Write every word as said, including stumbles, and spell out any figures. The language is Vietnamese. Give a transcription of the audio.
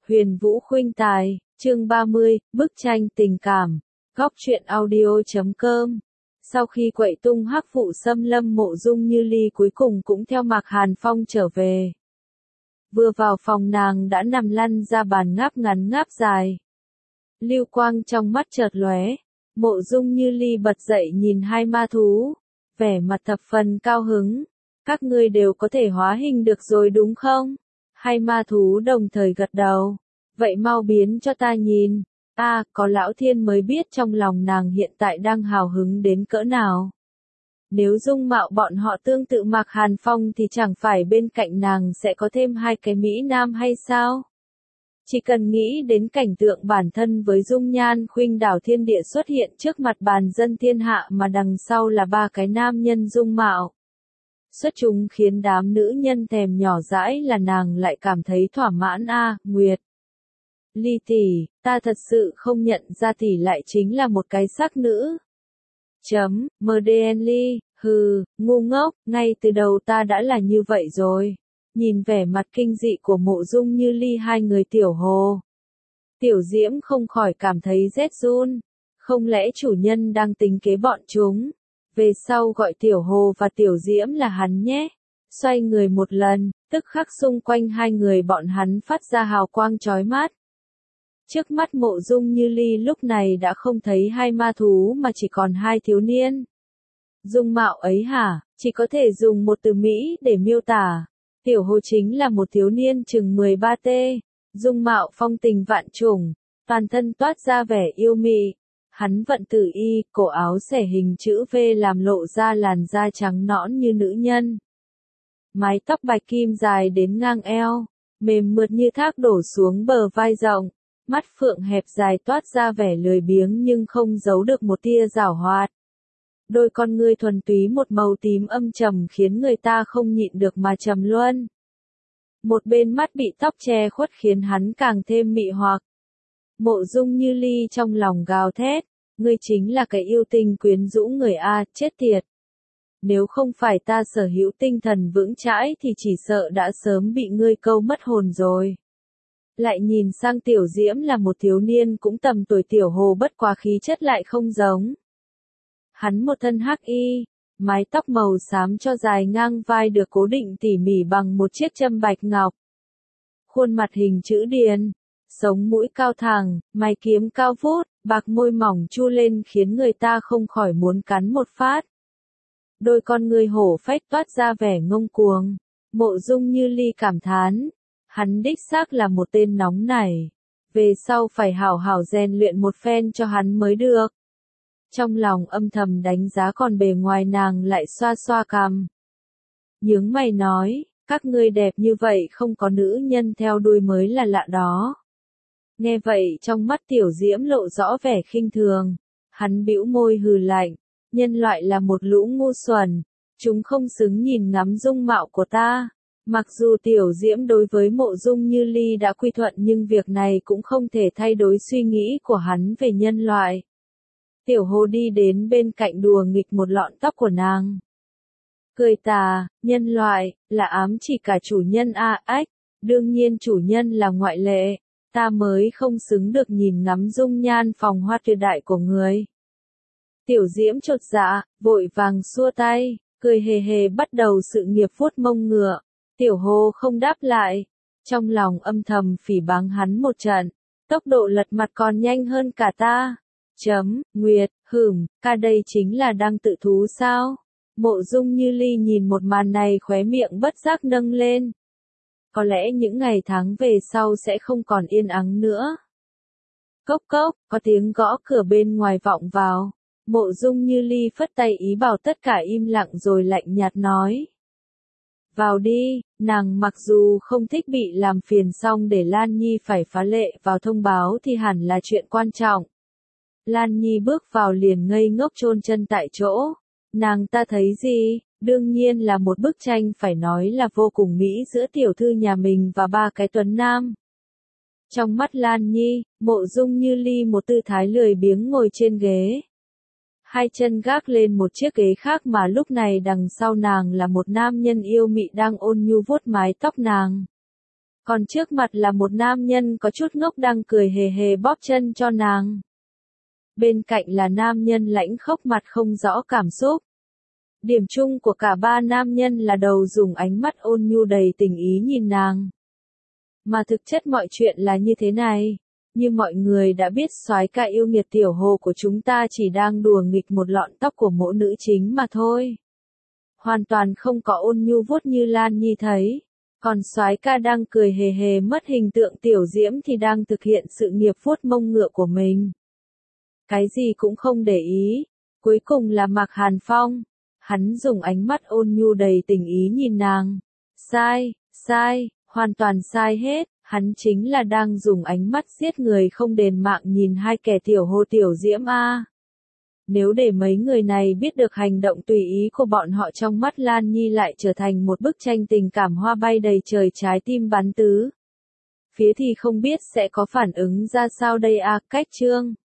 Huyền Vũ Khuynh Tài, chương ba mươi, bức tranh tình cảm, góc truyện audio chấm com. Sau khi quậy tung hắc vụ xâm lâm, Mộ Dung Như Ly cuối cùng cũng theo Mạc Hàn Phong trở về. Vừa vào phòng nàng đã nằm lăn ra bàn ngáp ngắn ngáp dài. Lưu quang trong mắt chợt lóe, Mộ Dung Như Ly bật dậy nhìn hai ma thú, vẻ mặt thập phần cao hứng. Các ngươi đều có thể hóa hình được rồi đúng không? Hai ma thú đồng thời gật đầu. Vậy mau biến cho ta nhìn. A, à, có lão thiên mới biết trong lòng nàng hiện tại đang hào hứng đến cỡ nào. Nếu dung mạo bọn họ tương tự Mạc Hàn Phong thì chẳng phải bên cạnh nàng sẽ có thêm hai cái mỹ nam hay sao? Chỉ cần nghĩ đến cảnh tượng bản thân với dung nhan khuynh đảo thiên địa xuất hiện trước mặt bàn dân thiên hạ mà đằng sau là ba cái nam nhân dung mạo. Xuất chúng khiến đám nữ nhân thèm nhỏ dãi là nàng lại cảm thấy thỏa mãn. A, à, Nguyệt. Ly tỷ, ta thật sự không nhận ra tỷ lại chính là một cái sắc nữ. Chấm, em đê en Ly, hừ, ngu ngốc, ngay từ đầu ta đã là như vậy rồi. Nhìn vẻ mặt kinh dị của Mộ Dung Như Ly hai người tiểu hồ. Tiểu Diễm không khỏi cảm thấy rét run. Không lẽ chủ nhân đang tính kế bọn chúng? Về sau gọi tiểu hồ và tiểu Diễm là hắn nhé. Xoay người một lần, tức khắc xung quanh hai người bọn hắn phát ra hào quang chói mắt. Trước mắt Mộ Dung Như Ly lúc này đã không thấy hai ma thú mà chỉ còn hai thiếu niên. Dung mạo ấy hả, chỉ có thể dùng một từ Mỹ để miêu tả. Tiểu hồ chính là một thiếu niên chừng mười ba tê, dung mạo phong tình vạn trùng, toàn thân toát ra vẻ yêu mị. Hắn vận tử y, cổ áo xẻ hình chữ V làm lộ ra làn da trắng nõn như nữ nhân. Mái tóc bạch kim dài đến ngang eo, mềm mượt như thác đổ xuống bờ vai rộng. Mắt phượng hẹp dài toát ra vẻ lười biếng nhưng không giấu được một tia giảo hoạt. Đôi con ngươi thuần túy một màu tím âm trầm khiến người ta không nhịn được mà trầm luân. Một bên mắt bị tóc che khuất khiến hắn càng thêm mị hoặc. Mộ Dung Như Ly trong lòng gào thét, ngươi chính là cái yêu tinh quyến rũ người a, chết tiệt. Nếu không phải ta sở hữu tinh thần vững chãi thì chỉ sợ đã sớm bị ngươi câu mất hồn rồi. Lại nhìn sang tiểu Diễm là một thiếu niên cũng tầm tuổi tiểu hồ, bất quá khí chất lại không giống. Hắn một thân hắc y, mái tóc màu xám cho dài ngang vai được cố định tỉ mỉ bằng một chiếc châm bạch ngọc. Khuôn mặt hình chữ điền, sống mũi cao thẳng, mày kiếm cao vút, bạc môi mỏng chu lên khiến người ta không khỏi muốn cắn một phát. Đôi con người hổ phách toát ra vẻ ngông cuồng. Mộ Dung Như Ly cảm thán. Hắn đích xác là một tên nóng nảy. Về sau phải hảo hảo rèn luyện một phen cho hắn mới được. Trong lòng âm thầm đánh giá còn bề ngoài nàng lại xoa xoa cằm. Nhướng mày nói, các ngươi đẹp như vậy không có nữ nhân theo đuôi mới là lạ đó. Nghe vậy trong mắt tiểu Diễm lộ rõ vẻ khinh thường. Hắn bĩu môi hừ lạnh, nhân loại là một lũ ngu xuẩn. Chúng không xứng nhìn ngắm dung mạo của ta. Mặc dù tiểu Diễm đối với Mộ Dung Như Ly đã quy thuận nhưng việc này cũng không thể thay đổi suy nghĩ của hắn về nhân loại. Tiểu hồ đi đến bên cạnh đùa nghịch một lọn tóc của nàng. Cười tà, nhân loại, là ám chỉ cả chủ nhân a ách, đương nhiên chủ nhân là ngoại lệ, ta mới không xứng được nhìn ngắm dung nhan phòng hoa tuyệt đại của người. Tiểu Diễm chột dạ, vội vàng xua tay, cười hề hề bắt đầu sự nghiệp vuốt mông ngựa. Tiểu hồ không đáp lại, trong lòng âm thầm phỉ báng hắn một trận, tốc độ lật mặt còn nhanh hơn cả ta. Chấm, Nguyệt, hửm, ca đây chính là đang tự thú sao? Mộ Dung Như Ly nhìn một màn này khóe miệng bất giác nâng lên. Có lẽ những ngày tháng về sau sẽ không còn yên ắng nữa. Cốc cốc, có tiếng gõ cửa bên ngoài vọng vào. Mộ Dung Như Ly phất tay ý bảo tất cả im lặng rồi lạnh nhạt nói. Vào đi, nàng mặc dù không thích bị làm phiền song để Lan Nhi phải phá lệ vào thông báo thì hẳn là chuyện quan trọng. Lan Nhi bước vào liền ngây ngốc chôn chân tại chỗ. Nàng ta thấy gì? Đương nhiên là một bức tranh phải nói là vô cùng mỹ giữa tiểu thư nhà mình và ba cái tuấn nam. Trong mắt Lan Nhi, Mộ Dung Như Ly một tư thái lười biếng ngồi trên ghế. Hai chân gác lên một chiếc ghế khác mà lúc này đằng sau nàng là một nam nhân yêu mị đang ôn nhu vuốt mái tóc nàng. Còn trước mặt là một nam nhân có chút ngốc đang cười hề hề bóp chân cho nàng. Bên cạnh là nam nhân lãnh khốc mặt không rõ cảm xúc. Điểm chung của cả ba nam nhân là đầu dùng ánh mắt ôn nhu đầy tình ý nhìn nàng. Mà thực chất mọi chuyện là như thế này. Như mọi người đã biết, soái ca yêu nghiệt Tiểu Hồ của chúng ta chỉ đang đùa nghịch một lọn tóc của mỗ nữ chính mà thôi. Hoàn toàn không có ôn nhu vuốt như Lan Nhi thấy. Còn soái ca đang cười hề hề mất hình tượng tiểu diễm thì đang thực hiện sự nghiệp vuốt mông ngựa của mình. Cái gì cũng không để ý. Cuối cùng là Mạc Hàn Phong. Hắn dùng ánh mắt ôn nhu đầy tình ý nhìn nàng. Sai, sai, hoàn toàn sai hết. Hắn chính là đang dùng ánh mắt giết người không đền mạng nhìn hai kẻ tiểu hồ tiểu diễm a. Nếu để mấy người này biết được hành động tùy ý của bọn họ, trong mắt Lan Nhi lại trở thành một bức tranh tình cảm hoa bay đầy trời, trái tim bắn tứ phía thì không biết sẽ có phản ứng ra sao đây a. Cách chương